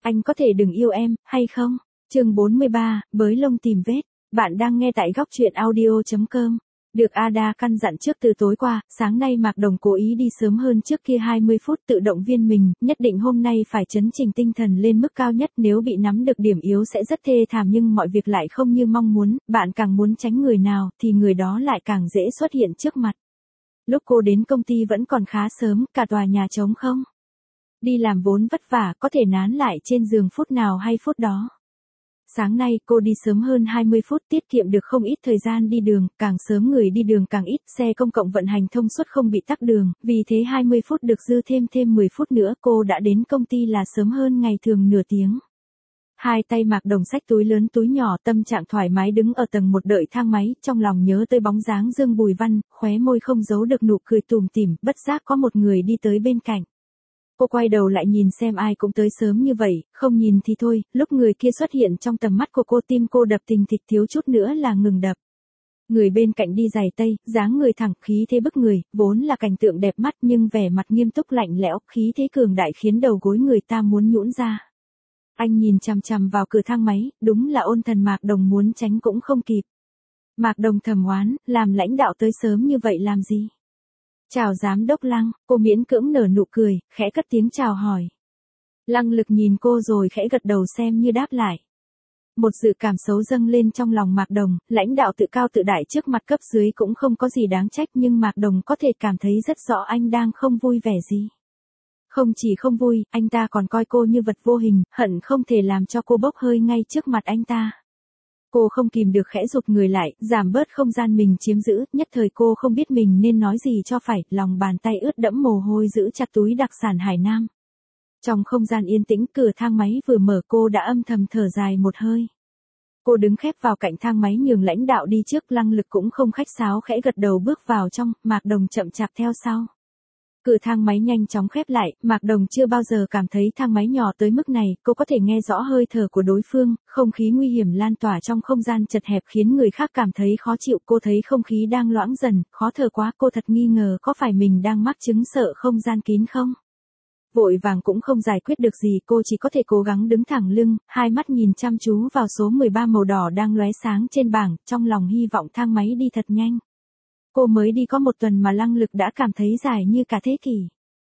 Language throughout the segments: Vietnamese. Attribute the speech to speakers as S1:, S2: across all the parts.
S1: Anh có thể đừng yêu em, hay không? Chương 43, bới lông tìm vết. Bạn đang nghe tại góc truyện audio.com. Được Ada căn dặn trước từ tối qua, sáng nay Mạc Đồng cố ý đi sớm hơn trước kia 20 phút tự động viên mình, nhất định hôm nay phải chấn chỉnh tinh thần lên mức cao nhất, nếu bị nắm được điểm yếu sẽ rất thê thảm, nhưng mọi việc lại không như mong muốn, bạn càng muốn tránh người nào thì người đó lại càng dễ xuất hiện trước mặt. Lúc cô đến công ty vẫn còn khá sớm, cả tòa nhà trống không. Đi làm vốn vất vả, có thể nán lại trên giường phút nào hay phút đó. Sáng nay cô đi sớm hơn 20 phút, tiết kiệm được không ít thời gian đi đường, càng sớm người đi đường càng ít, xe công cộng vận hành thông suốt không bị tắc đường, vì thế 20 phút được dư thêm 10 phút nữa cô đã đến công ty là sớm hơn ngày thường nửa tiếng. Hai tay Mạc Đồng xách túi lớn túi nhỏ, tâm trạng thoải mái đứng ở tầng 1 đợi thang máy, trong lòng nhớ tới bóng dáng Dương Bùi Văn, khóe môi không giấu được nụ cười tủm tỉm, bất giác có một người đi tới bên cạnh. Cô quay đầu lại nhìn xem ai cũng tới sớm như vậy, không nhìn thì thôi, lúc người kia xuất hiện trong tầm mắt của cô tim cô đập thình thịch thiếu chút nữa là ngừng đập. Người bên cạnh đi giày tây, dáng người thẳng, khí thế bức người, vốn là cảnh tượng đẹp mắt nhưng vẻ mặt nghiêm túc lạnh lẽo, khí thế cường đại khiến đầu gối người ta muốn nhũn ra. Anh nhìn chằm chằm vào cửa thang máy, đúng là ôn thần Mạc Đồng muốn tránh cũng không kịp. Mạc Đồng thầm oán, làm lãnh đạo tới sớm như vậy làm gì? Chào giám đốc Lăng, cô miễn cưỡng nở nụ cười, khẽ cất tiếng chào hỏi. Lăng Lực nhìn cô rồi khẽ gật đầu xem như đáp lại. Một dự cảm xấu dâng lên trong lòng Mạc Đồng, lãnh đạo tự cao tự đại trước mặt cấp dưới cũng không có gì đáng trách, nhưng Mạc Đồng có thể cảm thấy rất rõ anh đang không vui vẻ gì. Không chỉ không vui, anh ta còn coi cô như vật vô hình, hận không thể làm cho cô bốc hơi ngay trước mặt anh ta. Cô không kìm được khẽ giục người lại, giảm bớt không gian mình chiếm giữ, nhất thời cô không biết mình nên nói gì cho phải, lòng bàn tay ướt đẫm mồ hôi giữ chặt túi đặc sản Hải Nam. Trong không gian yên tĩnh, cửa thang máy vừa mở cô đã âm thầm thở dài một hơi. Cô đứng khép vào cạnh thang máy nhường lãnh đạo đi trước, Lăng Lực cũng không khách sáo khẽ gật đầu bước vào trong, Mạc Đồng chậm chạp theo sau. Cửa thang máy nhanh chóng khép lại, Mạc Đồng chưa bao giờ cảm thấy thang máy nhỏ tới mức này, cô có thể nghe rõ hơi thở của đối phương, không khí nguy hiểm lan tỏa trong không gian chật hẹp khiến người khác cảm thấy khó chịu, cô thấy không khí đang loãng dần, khó thở quá, cô thật nghi ngờ có phải mình đang mắc chứng sợ không gian kín không? Vội vàng cũng không giải quyết được gì, cô chỉ có thể cố gắng đứng thẳng lưng, hai mắt nhìn chăm chú vào số 13 màu đỏ đang lóe sáng trên bảng, trong lòng hy vọng thang máy đi thật nhanh. Cô mới đi có 1 tuần mà Lăng Lực đã cảm thấy dài như cả thế kỷ.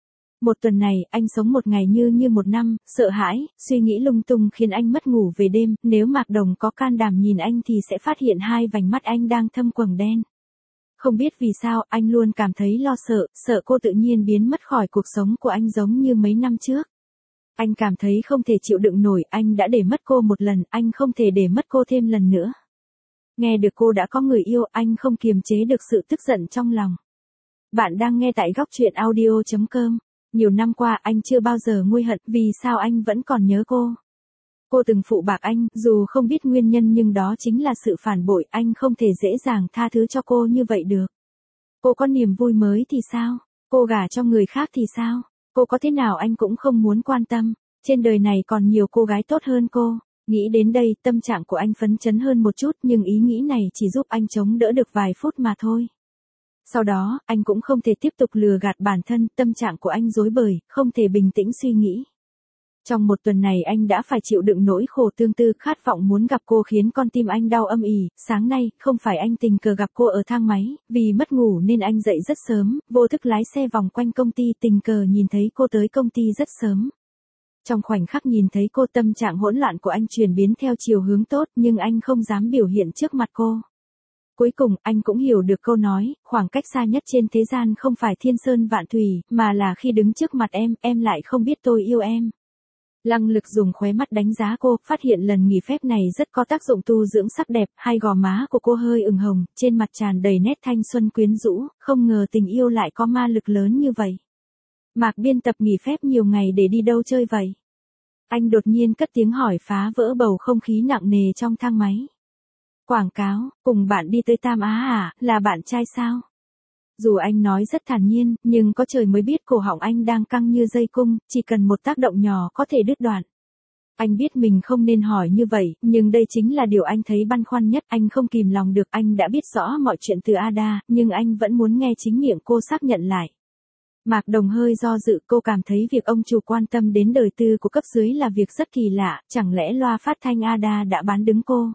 S1: 1 tuần này, anh sống một ngày như 1 năm, sợ hãi, suy nghĩ lung tung khiến anh mất ngủ về đêm, nếu Mạc Đồng có can đảm nhìn anh thì sẽ phát hiện hai vành mắt anh đang thâm quầng đen. Không biết vì sao, anh luôn cảm thấy lo sợ, sợ cô tự nhiên biến mất khỏi cuộc sống của anh giống như mấy năm trước. Anh cảm thấy không thể chịu đựng nổi, anh đã để mất cô 1 lần, anh không thể để mất cô thêm lần nữa. Nghe được cô đã có người yêu, anh không kiềm chế được sự tức giận trong lòng. Bạn đang nghe tại góc truyện audio.com. Nhiều năm qua anh chưa bao giờ nguôi hận, vì sao anh vẫn còn nhớ cô. Cô từng phụ bạc anh, dù không biết nguyên nhân nhưng đó chính là sự phản bội, anh không thể dễ dàng tha thứ cho cô như vậy được. Cô có niềm vui mới thì sao? Cô gả cho người khác thì sao? Cô có thế nào anh cũng không muốn quan tâm. Trên đời này còn nhiều cô gái tốt hơn cô. Nghĩ đến đây, tâm trạng của anh phấn chấn hơn một chút, nhưng ý nghĩ này chỉ giúp anh chống đỡ được vài phút mà thôi. Sau đó, anh cũng không thể tiếp tục lừa gạt bản thân, tâm trạng của anh rối bời, không thể bình tĩnh suy nghĩ. Trong 1 tuần này anh đã phải chịu đựng nỗi khổ tương tư, khát vọng muốn gặp cô khiến con tim anh đau âm ỉ. Sáng nay, không phải anh tình cờ gặp cô ở thang máy, vì mất ngủ nên anh dậy rất sớm, vô thức lái xe vòng quanh công ty, tình cờ nhìn thấy cô tới công ty rất sớm. Trong khoảnh khắc nhìn thấy cô, tâm trạng hỗn loạn của anh chuyển biến theo chiều hướng tốt, nhưng anh không dám biểu hiện trước mặt cô. Cuối cùng, anh cũng hiểu được câu nói, khoảng cách xa nhất trên thế gian không phải thiên sơn vạn thủy, mà là khi đứng trước mặt em lại không biết tôi yêu em. Lăng Lực dùng khóe mắt đánh giá cô, phát hiện lần nghỉ phép này rất có tác dụng tu dưỡng sắc đẹp, hai gò má của cô hơi ửng hồng, trên mặt tràn đầy nét thanh xuân quyến rũ, không ngờ tình yêu lại có ma lực lớn như vậy. Mạc biên tập nghỉ phép nhiều ngày để đi đâu chơi vậy? Anh đột nhiên cất tiếng hỏi phá vỡ bầu không khí nặng nề trong thang máy. Quảng cáo, cùng bạn đi tới Tam Á à, là bạn trai sao? Dù anh nói rất thản nhiên, nhưng có trời mới biết cổ họng anh đang căng như dây cung, chỉ cần một tác động nhỏ có thể đứt đoạn. Anh biết mình không nên hỏi như vậy, nhưng đây chính là điều anh thấy băn khoăn nhất, anh không kìm lòng được, anh đã biết rõ mọi chuyện từ Ada, nhưng anh vẫn muốn nghe chính miệng cô xác nhận lại. Mạc Đồng hơi do dự, cô cảm thấy việc ông chủ quan tâm đến đời tư của cấp dưới là việc rất kỳ lạ, chẳng lẽ loa phát thanh Ada đã bán đứng cô?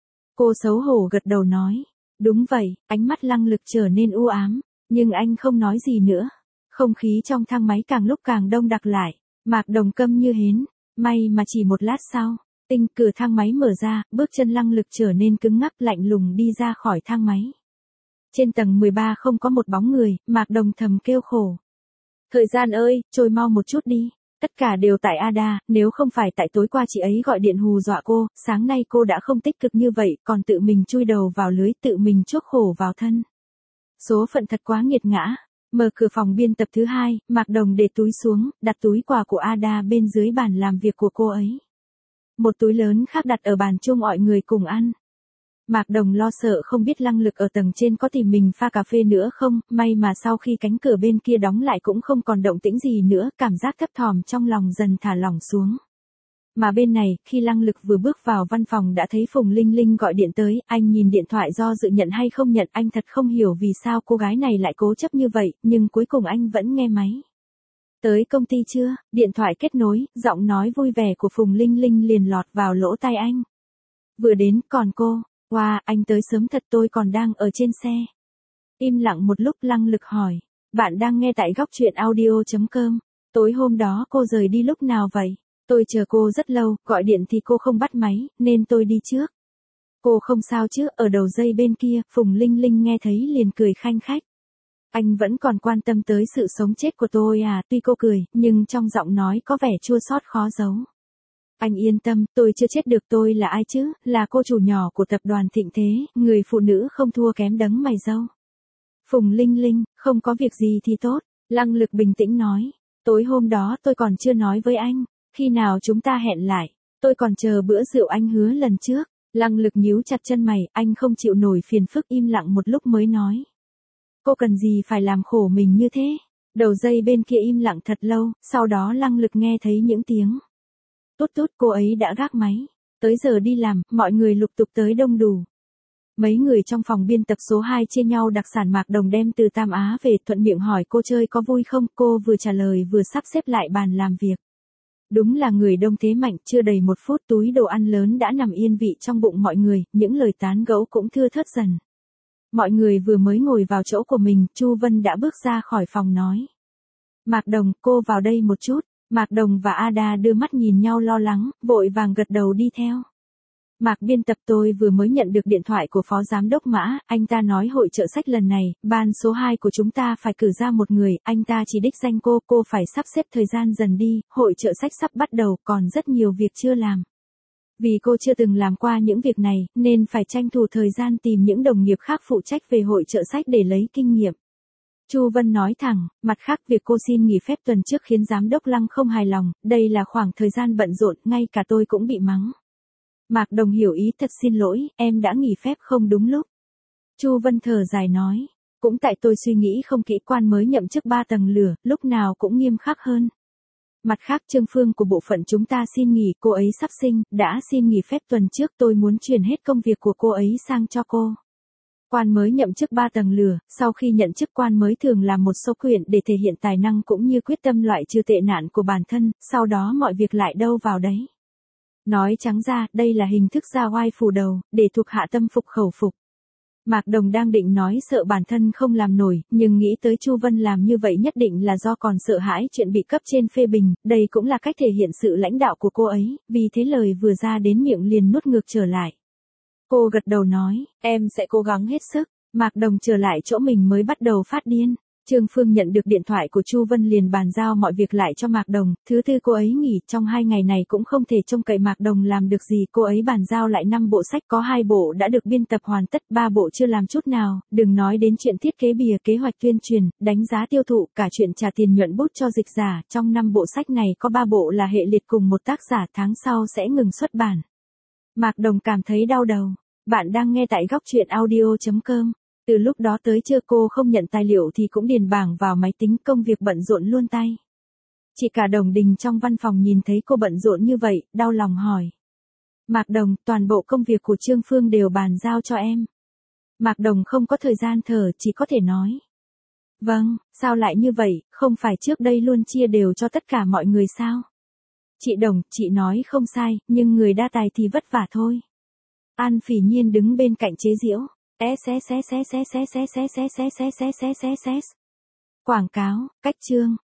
S1: Cô xấu hổ gật đầu nói. Đúng vậy, ánh mắt Lăng Lực trở nên u ám, nhưng anh không nói gì nữa. Không khí trong thang máy càng lúc càng đông đặc lại, Mạc Đồng câm như hến, may mà chỉ một lát sau, cửa thang máy mở ra, bước chân Lăng Lực trở nên cứng ngắc lạnh lùng đi ra khỏi thang máy. Trên tầng 13 không có một bóng người, Mạc Đồng thầm kêu khổ. Thời gian ơi, trôi mau một chút đi. Tất cả đều tại Ada, nếu không phải tại tối qua chị ấy gọi điện hù dọa cô, sáng nay cô đã không tích cực như vậy, còn tự mình chui đầu vào lưới, tự mình chuốc khổ vào thân. Số phận thật quá nghiệt ngã. Mở cửa phòng biên tập thứ 2, Mạc Đồng để túi xuống, đặt túi quà của Ada bên dưới bàn làm việc của cô ấy. Một túi lớn khác đặt ở bàn chung mọi người cùng ăn. Mạc Đồng lo sợ không biết Lăng Lực ở tầng trên có tìm mình pha cà phê nữa không, may mà sau khi cánh cửa bên kia đóng lại cũng không còn động tĩnh gì nữa, cảm giác thấp thỏm trong lòng dần thả lỏng xuống. Mà bên này, khi Lăng Lực vừa bước vào văn phòng đã thấy Phùng Linh Linh gọi điện tới, anh nhìn điện thoại do dự nhận hay không nhận, anh thật không hiểu vì sao cô gái này lại cố chấp như vậy, nhưng cuối cùng anh vẫn nghe máy. Tới công ty chưa? Điện thoại kết nối, giọng nói vui vẻ của Phùng Linh Linh liền lọt vào lỗ tai anh. Vừa đến, còn cô? Wow, anh tới sớm thật, tôi còn đang ở trên xe. Im lặng một lúc Lăng Lực hỏi. Bạn đang nghe tại góc truyện audio.com. Tối hôm đó cô rời đi lúc nào vậy? Tôi chờ cô rất lâu, gọi điện thì cô không bắt máy, nên tôi đi trước. Cô không sao chứ? Ở đầu dây bên kia, Phùng Linh Linh nghe thấy liền cười khanh khách. Anh vẫn còn quan tâm tới sự sống chết của tôi à? Tuy cô cười, nhưng trong giọng nói có vẻ chua xót khó giấu. Anh yên tâm, tôi chưa chết được, tôi là ai chứ, là cô chủ nhỏ của tập đoàn Thịnh Thế, người phụ nữ không thua kém đấng mày râu. Phùng Linh Linh, không có việc gì thì tốt, Lăng Lực bình tĩnh nói. Tối hôm đó tôi còn chưa nói với anh, khi nào chúng ta hẹn lại, tôi còn chờ bữa rượu anh hứa lần trước. Lăng Lực nhíu chặt chân mày, anh không chịu nổi phiền phức, im lặng một lúc mới nói. Cô cần gì phải làm khổ mình như thế? Đầu dây bên kia im lặng thật lâu, sau đó Lăng Lực nghe thấy những tiếng. Tút tút, cô ấy đã gác máy. Tới giờ đi làm, mọi người lục tục tới đông đủ. Mấy người trong phòng biên tập số 2 chia nhau đặc sản Mạc Đồng đem từ Tam Á về, thuận miệng hỏi cô chơi có vui không, cô vừa trả lời vừa sắp xếp lại bàn làm việc. Đúng là người đông thế mạnh, chưa đầy một phút túi đồ ăn lớn đã nằm yên vị trong bụng mọi người, những lời tán gẫu cũng thưa thớt dần. Mọi người vừa mới ngồi vào chỗ của mình, Chu Vân đã bước ra khỏi phòng nói. Mạc Đồng, cô vào đây một chút. Mạc Đồng và Ada đưa mắt nhìn nhau lo lắng, vội vàng gật đầu đi theo. Mạc biên tập, tôi vừa mới nhận được điện thoại của Phó Giám đốc Mã, anh ta nói hội chợ sách lần này, ban số 2 của chúng ta phải cử ra một người, anh ta chỉ đích danh cô phải sắp xếp thời gian dần đi, hội chợ sách sắp bắt đầu, còn rất nhiều việc chưa làm. Vì cô chưa từng làm qua những việc này, nên phải tranh thủ thời gian tìm những đồng nghiệp khác phụ trách về hội chợ sách để lấy kinh nghiệm. Chu Vân nói thẳng, mặt khác việc cô xin nghỉ phép tuần trước khiến giám đốc Lăng không hài lòng, đây là khoảng thời gian bận rộn, ngay cả tôi cũng bị mắng. Mạc Đồng hiểu ý, thật xin lỗi, em đã nghỉ phép không đúng lúc. Chu Vân thở dài nói, cũng tại tôi suy nghĩ không kỹ, quan mới nhậm chức 3 tầng lửa, lúc nào cũng nghiêm khắc hơn. Mặt khác Trương Phương của bộ phận chúng ta xin nghỉ, cô ấy sắp sinh, đã xin nghỉ phép tuần trước, tôi muốn chuyển hết công việc của cô ấy sang cho cô. Quan mới nhậm chức 3 tầng lửa, sau khi nhận chức quan mới thường làm một số quyển để thể hiện tài năng cũng như quyết tâm loại trừ tệ nạn của bản thân, sau đó mọi việc lại đâu vào đấy. Nói trắng ra, đây là hình thức ra oai phủ đầu, để thuộc hạ tâm phục khẩu phục. Mạc Đồng đang định nói sợ bản thân không làm nổi, nhưng nghĩ tới Chu Vân làm như vậy nhất định là do còn sợ hãi chuyện bị cấp trên phê bình, đây cũng là cách thể hiện sự lãnh đạo của cô ấy, vì thế lời vừa ra đến miệng liền nuốt ngược trở lại. Cô gật đầu nói, em sẽ cố gắng hết sức. Mạc Đồng trở lại chỗ mình mới bắt đầu phát điên. Trương Phương nhận được điện thoại của Chu Vân liền bàn giao mọi việc lại cho Mạc Đồng, thứ tư cô ấy nghỉ, trong 2 ngày này cũng không thể trông cậy Mạc Đồng làm được gì, cô ấy bàn giao lại 5 bộ sách, có 2 bộ đã được biên tập hoàn tất, 3 bộ chưa làm chút nào, đừng nói đến chuyện thiết kế bìa, kế hoạch tuyên truyền, đánh giá tiêu thụ, cả chuyện trả tiền nhuận bút cho dịch giả, trong 5 bộ sách này có 3 bộ là hệ liệt cùng một tác giả, tháng sau sẽ ngừng xuất bản. Mạc Đồng cảm thấy đau đầu. Bạn đang nghe tại góc truyện audio.com. Từ lúc đó tới trưa cô không nhận tài liệu thì cũng điền bảng vào máy tính, công việc bận rộn luôn tay. Chị cả Đồng Đình trong văn phòng nhìn thấy cô bận rộn như vậy, đau lòng hỏi. Mạc Đồng, toàn bộ công việc của Trương Phương đều bàn giao cho em. Mạc Đồng không có thời gian thở, chỉ có thể nói. Vâng, sao lại như vậy, không phải trước đây luôn chia đều cho tất cả mọi người sao? Chị Đồng, chị nói không sai, nhưng người đa tài thì vất vả thôi. An Phỉ Nhiên đứng bên cạnh chế giễu. Quảng cáo, cách chương.